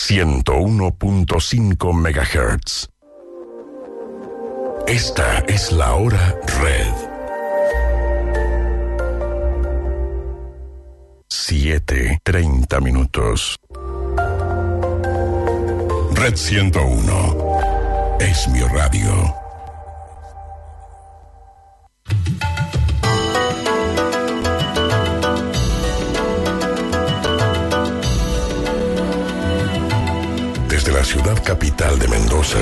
101.5 MHz. Esta es la hora red. 7:30 minutos. Red 101 es mi radio. Desde la ciudad capital de Mendoza,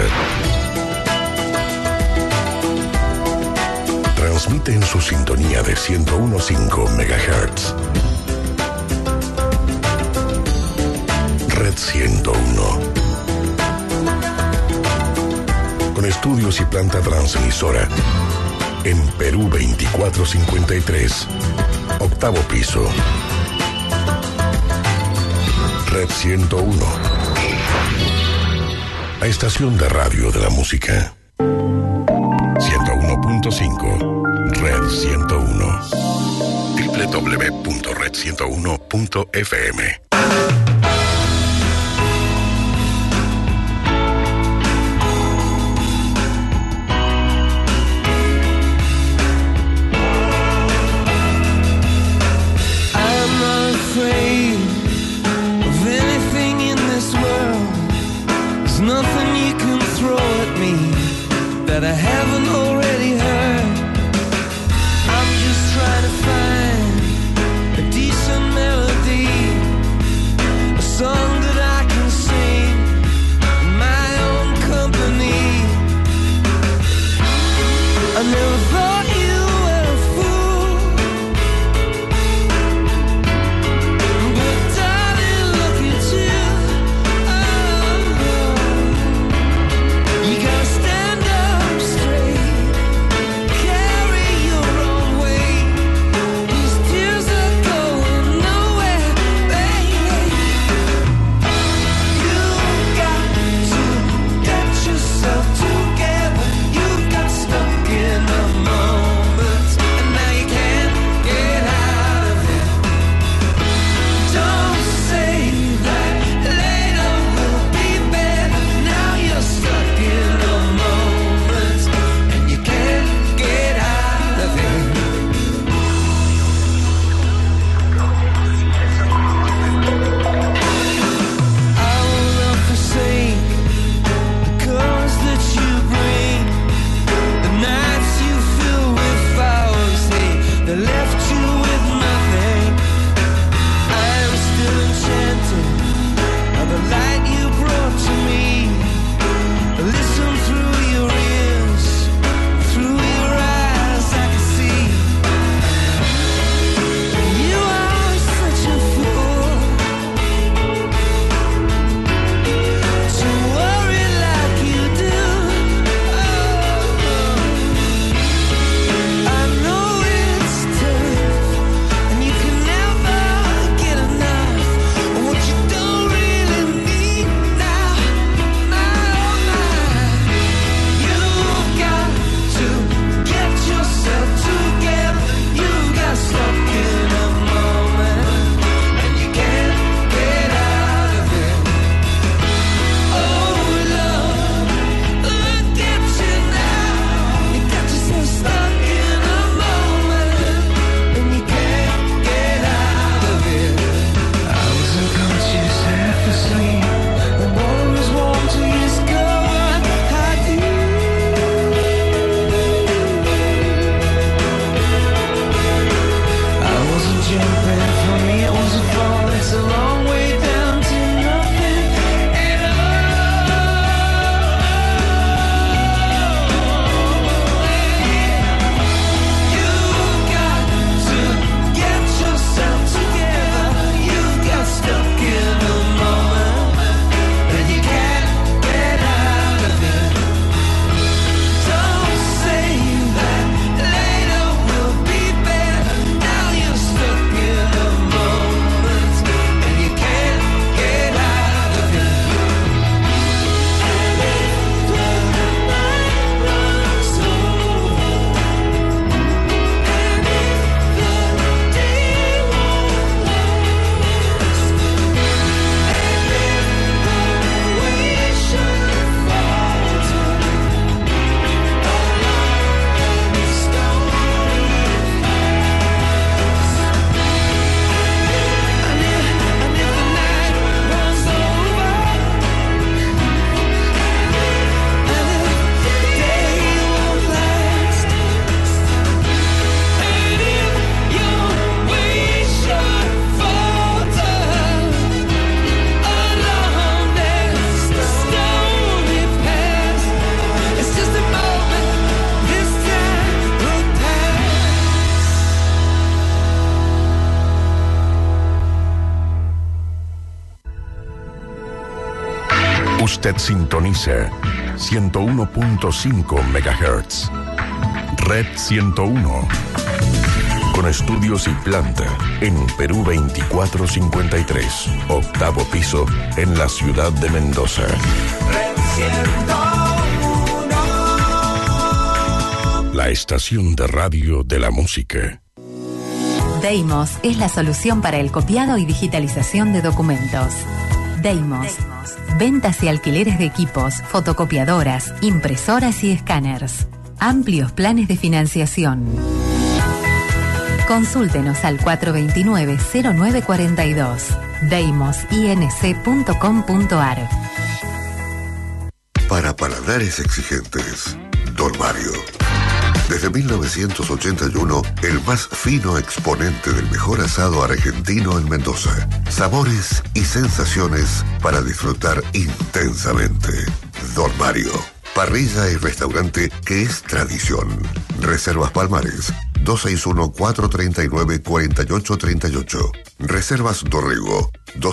transmite en su sintonía de 101.5 MHz. Red 101. Con estudios y planta transmisora en Perú 2453, octavo piso. Red 101. La estación de radio de la música. 101.5 Red 101. www.red101.fm. That I haven't already heard. I'm just trying to find a decent melody Usted sintoniza 101.5 MHz. Red 101. Con estudios y planta en Perú 2453. Octavo piso en la ciudad de Mendoza. Red 101. La estación de radio de la música. Deimos es la solución para el copiado y digitalización de documentos. Deimos. Ventas y alquileres de equipos, fotocopiadoras, impresoras y escáneres. Amplios planes de financiación. Consúltenos al 429-0942. deimosinc.com.ar. Para paladares exigentes, Don Mario. Desde 1981, el más fino exponente del mejor asado argentino en Mendoza. Sabores y sensaciones para disfrutar intensamente. Don Mario. Parrilla y restaurante que es tradición. Reservas Palmares. 261-439-4838. Reservas Dorrego.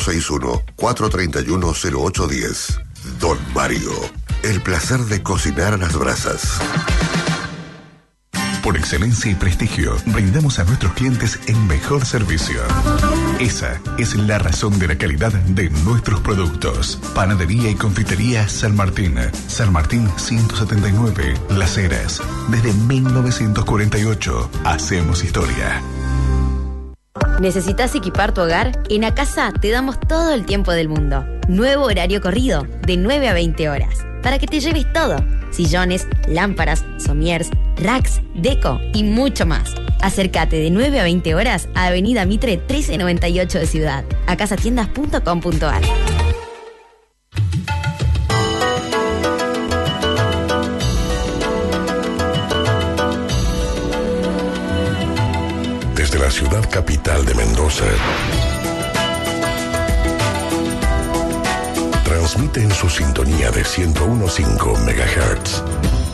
261-431-0810. Don Mario. El placer de cocinar a las brasas. Por excelencia y prestigio, brindamos a nuestros clientes el mejor servicio. Esa es la razón de la calidad de nuestros productos. Panadería y confitería San Martín. San Martín 179, Las Heras. Desde 1948, hacemos historia. ¿Necesitas equipar tu hogar? En Acasa te damos todo el tiempo del mundo. Nuevo horario corrido, de 9 a 20 horas. Para que te lleves todo. Sillones, lámparas, somiers, racks, deco y mucho más. Acércate de 9 a 20 horas a Avenida Mitre 1398 de Ciudad. acasatiendas.com.ar. Desde la ciudad capital de Mendoza, transmite en su sintonía de 101.5 MHz.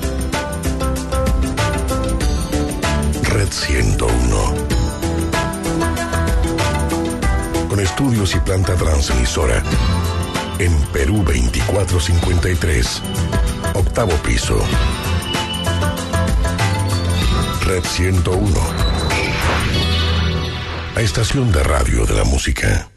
Red 101. Con estudios y planta transmisora en Perú 2453. Octavo piso. Red 101. La estación de radio de la música.